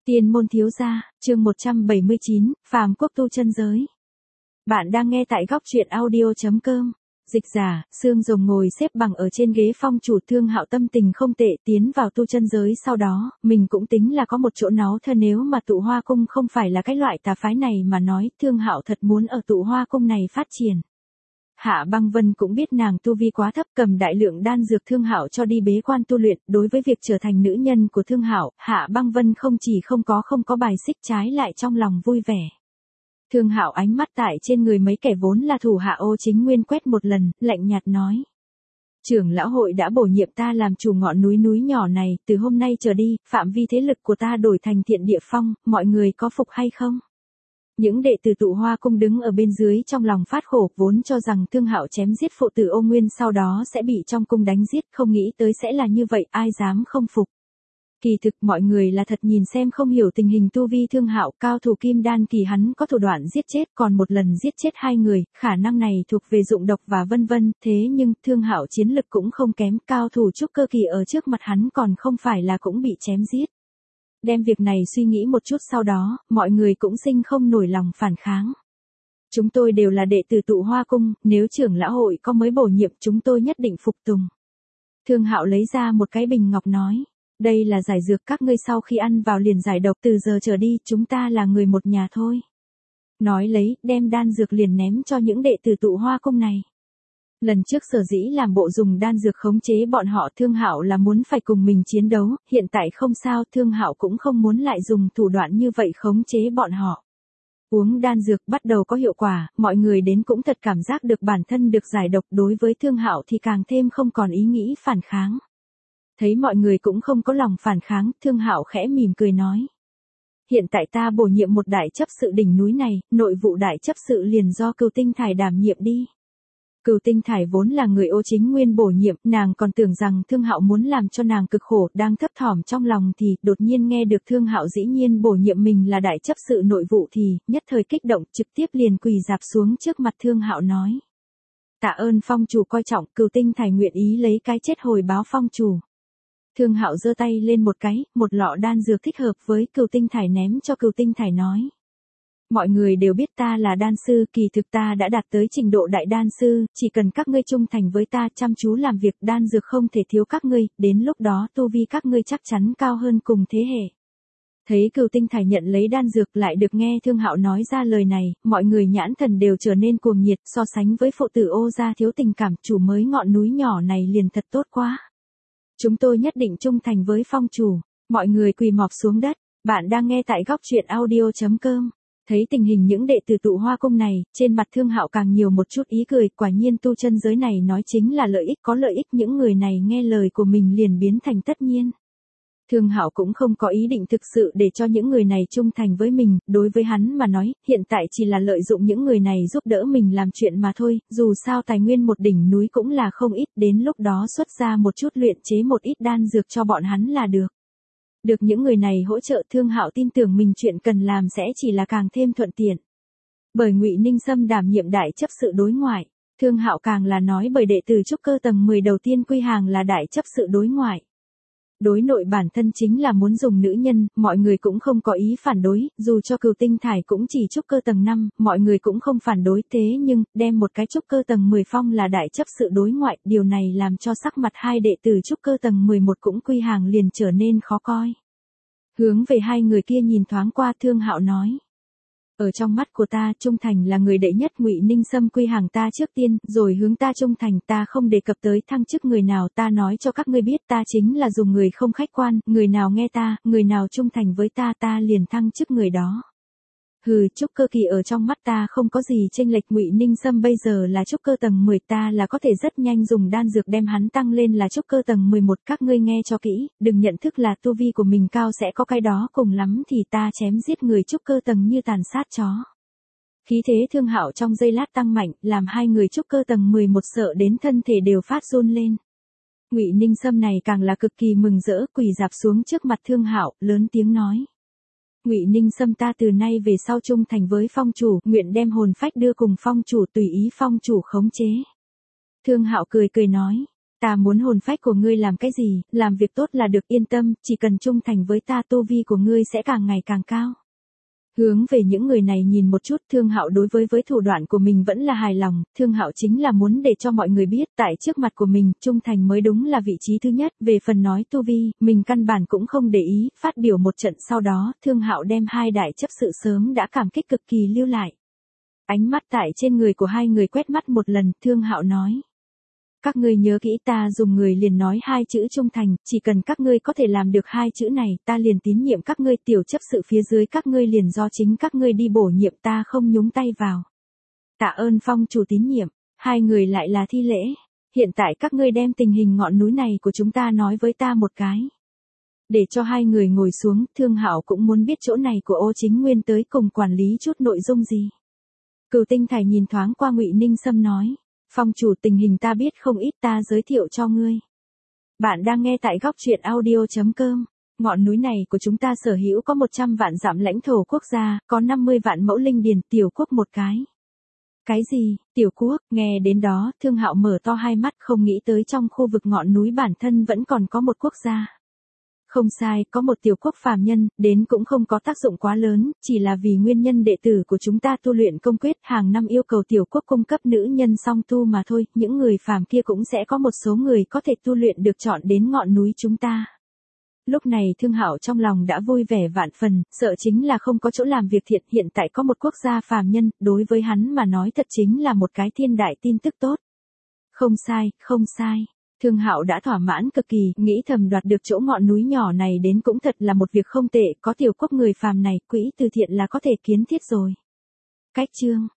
Tiên môn thiếu gia, chương 179, phàm quốc tu chân giới. Bạn đang nghe tại góc truyện audio.com. Dịch giả, Sương Rồng ngồi xếp bằng ở trên ghế phong chủ. Thương Hạo tâm tình không tệ, tiến vào tu chân giới sau đó, mình cũng tính là có một chỗ náu thân. Nếu mà Tụ Hoa Cung không phải là cái loại tà phái này mà nói, Thương Hạo thật muốn ở Tụ Hoa Cung này phát triển. Hạ Băng Vân cũng biết nàng tu vi quá thấp, cầm đại lượng đan dược Thương Hạo cho đi bế quan tu luyện. Đối với việc trở thành nữ nhân của Thương Hạo, Hạ Băng Vân không chỉ không có bài xích, trái lại trong lòng vui vẻ. Thương Hạo ánh mắt tại trên người mấy kẻ vốn là thủ hạ Ô Chính Nguyên quét một lần, lạnh nhạt nói: trưởng lão hội đã bổ nhiệm ta làm chủ ngọn núi nhỏ này, từ hôm nay trở đi, phạm vi thế lực của ta đổi thành Thiện Địa Phong, mọi người có phục hay không? Những đệ tử Tụ Hoa Cung đứng ở bên dưới trong lòng phát khổ, vốn cho rằng Thương Hạo chém giết phụ tử Ô Nguyên sau đó sẽ bị trong cung đánh giết, không nghĩ tới sẽ là như vậy, ai dám không phục. Kỳ thực mọi người là thật nhìn xem không hiểu tình hình tu vi Thương Hạo, cao thủ kim đan kỳ hắn có thủ đoạn giết chết, còn một lần giết chết 2 người, khả năng này thuộc về dụng độc và vân vân, thế nhưng Thương Hạo chiến lực cũng không kém, cao thủ trúc cơ kỳ ở trước mặt hắn còn không phải là cũng bị chém giết. Đem việc này suy nghĩ một chút sau đó, mọi người cũng sinh không nổi lòng phản kháng. Chúng tôi đều là đệ tử Tụ Hoa Cung, nếu trưởng lão hội có mới bổ nhiệm chúng tôi nhất định phục tùng. Thương Hạo lấy ra một cái bình ngọc nói: đây là giải dược, các ngươi sau khi ăn vào liền giải độc, từ giờ trở đi chúng ta là người một nhà thôi. Nói lấy, đem đan dược liền ném cho những đệ tử Tụ Hoa Cung này. Lần trước sở dĩ làm bộ dùng đan dược khống chế bọn họ, Thương Hạo là muốn phải cùng mình chiến đấu, hiện tại không sao, Thương Hạo cũng không muốn lại dùng thủ đoạn như vậy khống chế bọn họ. Uống đan dược bắt đầu có hiệu quả, mọi người đến cũng thật cảm giác được bản thân được giải độc, đối với Thương Hạo thì càng thêm không còn ý nghĩ phản kháng. Thấy mọi người cũng không có lòng phản kháng, Thương Hạo khẽ mỉm cười nói: hiện tại ta bổ nhiệm một đại chấp sự đỉnh núi này, nội vụ đại chấp sự liền do Cửu Tinh Thải đảm nhiệm đi. Cửu Tinh Thải vốn là người Ô Chính Nguyên bổ nhiệm, nàng còn tưởng rằng Thương Hạo muốn làm cho nàng cực khổ, đang thấp thỏm trong lòng thì đột nhiên nghe được Thương Hạo dĩ nhiên bổ nhiệm mình là đại chấp sự nội vụ thì nhất thời kích động, trực tiếp liền quỳ rạp xuống trước mặt Thương Hạo nói: tạ ơn phong chủ coi trọng, Cửu Tinh Thải nguyện ý lấy cái chết hồi báo phong chủ. Thương Hạo giơ tay lên một cái, một lọ đan dược thích hợp với Cửu Tinh Thải ném cho Cửu Tinh Thải nói: mọi người đều biết ta là đan sư, kỳ thực ta đã đạt tới trình độ đại đan sư, chỉ cần các ngươi trung thành với ta, chăm chú làm việc, đan dược không thể thiếu các ngươi, đến lúc đó tu vi các ngươi chắc chắn cao hơn cùng thế hệ. Thấy Cửu Tinh Thải nhận lấy đan dược, lại được nghe Thương Hạo nói ra lời này, mọi người nhãn thần đều trở nên cuồng nhiệt, so sánh với phụ tử Ô gia thiếu tình cảm, chủ mới ngọn núi nhỏ này liền thật tốt quá. Chúng tôi nhất định trung thành với phong chủ. Mọi người quỳ mọp xuống đất. Bạn đang nghe tại góc truyện audio.com. Thấy tình hình những đệ tử Tụ Hoa Cung này, trên mặt Thương Hạo càng nhiều một chút ý cười, quả nhiên tu chân giới này nói chính là lợi ích, có lợi ích những người này nghe lời của mình liền biến thành tất nhiên. Thương Hạo cũng không có ý định thực sự để cho những người này trung thành với mình, đối với hắn mà nói, hiện tại chỉ là lợi dụng những người này giúp đỡ mình làm chuyện mà thôi, dù sao tài nguyên một đỉnh núi cũng là không ít, đến lúc đó xuất ra một chút luyện chế một ít đan dược cho bọn hắn là được. Được những người này hỗ trợ, Thương Hạo tin tưởng mình chuyện cần làm sẽ chỉ là càng thêm thuận tiện. Bởi Ngụy Ninh Sâm đảm nhiệm đại chấp sự đối ngoại, Thương Hạo càng là nói bởi đệ tử trúc cơ tầng 10 đầu tiên quy hàng là đại chấp sự đối ngoại. Đối nội bản thân chính là muốn dùng nữ nhân, mọi người cũng không có ý phản đối, dù cho Cửu Tinh Thải cũng chỉ trúc cơ tầng 5, mọi người cũng không phản đối, thế nhưng, đem một cái trúc cơ tầng 10 phong là đại chấp sự đối ngoại, điều này làm cho sắc mặt hai đệ tử trúc cơ tầng 11 cũng quy hàng liền trở nên khó coi. Hướng về hai người kia nhìn thoáng qua, Thương Hạo nói: ở trong mắt của ta, trung thành là người đệ nhất, Ngụy Ninh Sâm quy hàng ta trước tiên, rồi hướng ta trung thành, ta không đề cập tới thăng chức người nào, ta nói cho các ngươi biết, ta chính là dùng người không khách quan, người nào nghe ta, người nào trung thành với ta, ta liền thăng chức người đó. Hừ, trúc cơ kỳ ở trong mắt ta không có gì chênh lệch, Ngụy Ninh Sâm bây giờ là trúc cơ tầng 10, ta là có thể rất nhanh dùng đan dược đem hắn tăng lên là trúc cơ tầng 11, các ngươi nghe cho kỹ, đừng nhận thức là tu vi của mình cao sẽ có cái đó, cùng lắm thì ta chém giết người trúc cơ tầng như tàn sát chó. Khí thế Thương Hạo trong giây lát tăng mạnh, làm hai người trúc cơ tầng 11 sợ đến thân thể đều phát run lên. Ngụy Ninh Sâm này càng là cực kỳ mừng rỡ, quỳ rạp xuống trước mặt Thương Hạo, lớn tiếng nói: Ngụy Ninh Sâm ta từ nay về sau trung thành với phong chủ, nguyện đem hồn phách đưa cùng phong chủ, tùy ý phong chủ khống chế. Thương Hạo cười nói: Ta muốn hồn phách của ngươi làm cái gì, làm việc tốt là được, yên tâm, chỉ cần trung thành với ta tu vi của ngươi sẽ càng ngày càng cao. Hướng về những người này nhìn một chút, Thương Hạo đối với thủ đoạn của mình vẫn là hài lòng, Thương Hạo chính là muốn để cho mọi người biết tại trước mặt của mình, trung thành mới đúng là vị trí thứ nhất, về phần nói tu vi, mình căn bản cũng không để ý, phát biểu một trận sau đó, Thương Hạo đem hai đại chấp sự sớm đã cảm kích cực kỳ lưu lại. Ánh mắt tại trên người của hai người quét mắt một lần, Thương Hạo nói. Các ngươi nhớ kỹ, ta dùng người liền nói hai chữ trung thành, chỉ cần các ngươi có thể làm được hai chữ này, ta liền tín nhiệm các ngươi, tiểu chấp sự phía dưới các ngươi liền do chính các ngươi đi bổ nhiệm, ta không nhúng tay vào. Tạ ơn phong chủ tín nhiệm, hai người lại là thi lễ. Hiện tại các ngươi đem tình hình ngọn núi này của chúng ta nói với ta một cái. Để cho hai người ngồi xuống, Thương Hạo cũng muốn biết chỗ này của Ô Chính Nguyên tới cùng quản lý chút nội dung gì. Cửu Tinh Thải nhìn thoáng qua Ngụy Ninh Sâm nói. Phong chủ, tình hình ta biết không ít, ta giới thiệu cho ngươi. Bạn đang nghe tại góc truyện audio.com. Ngọn núi này của chúng ta sở hữu có 100 vạn dặm lãnh thổ quốc gia, có 50 vạn mẫu linh điền, tiểu quốc một cái. Cái gì, tiểu quốc, nghe đến đó, Thương Hạo mở to hai mắt, không nghĩ tới trong khu vực ngọn núi bản thân vẫn còn có một quốc gia. Không sai, có một tiểu quốc phàm nhân, đến cũng không có tác dụng quá lớn, chỉ là vì nguyên nhân đệ tử của chúng ta tu luyện công quyết, hàng năm yêu cầu tiểu quốc cung cấp nữ nhân song tu mà thôi, những người phàm kia cũng sẽ có một số người có thể tu luyện được chọn đến ngọn núi chúng ta. Lúc này Thương Hạo trong lòng đã vui vẻ vạn phần, sợ chính là không có chỗ làm việc thiện, hiện tại có một quốc gia phàm nhân, đối với hắn mà nói thật chính là một cái thiên đại tin tức tốt. Không sai, không sai. Thương Hạo đã thỏa mãn cực kỳ, nghĩ thầm đoạt được chỗ ngọn núi nhỏ này đến cũng thật là một việc không tệ, có tiểu quốc người phàm này, quỹ từ thiện là có thể kiến thiết rồi. Cách chương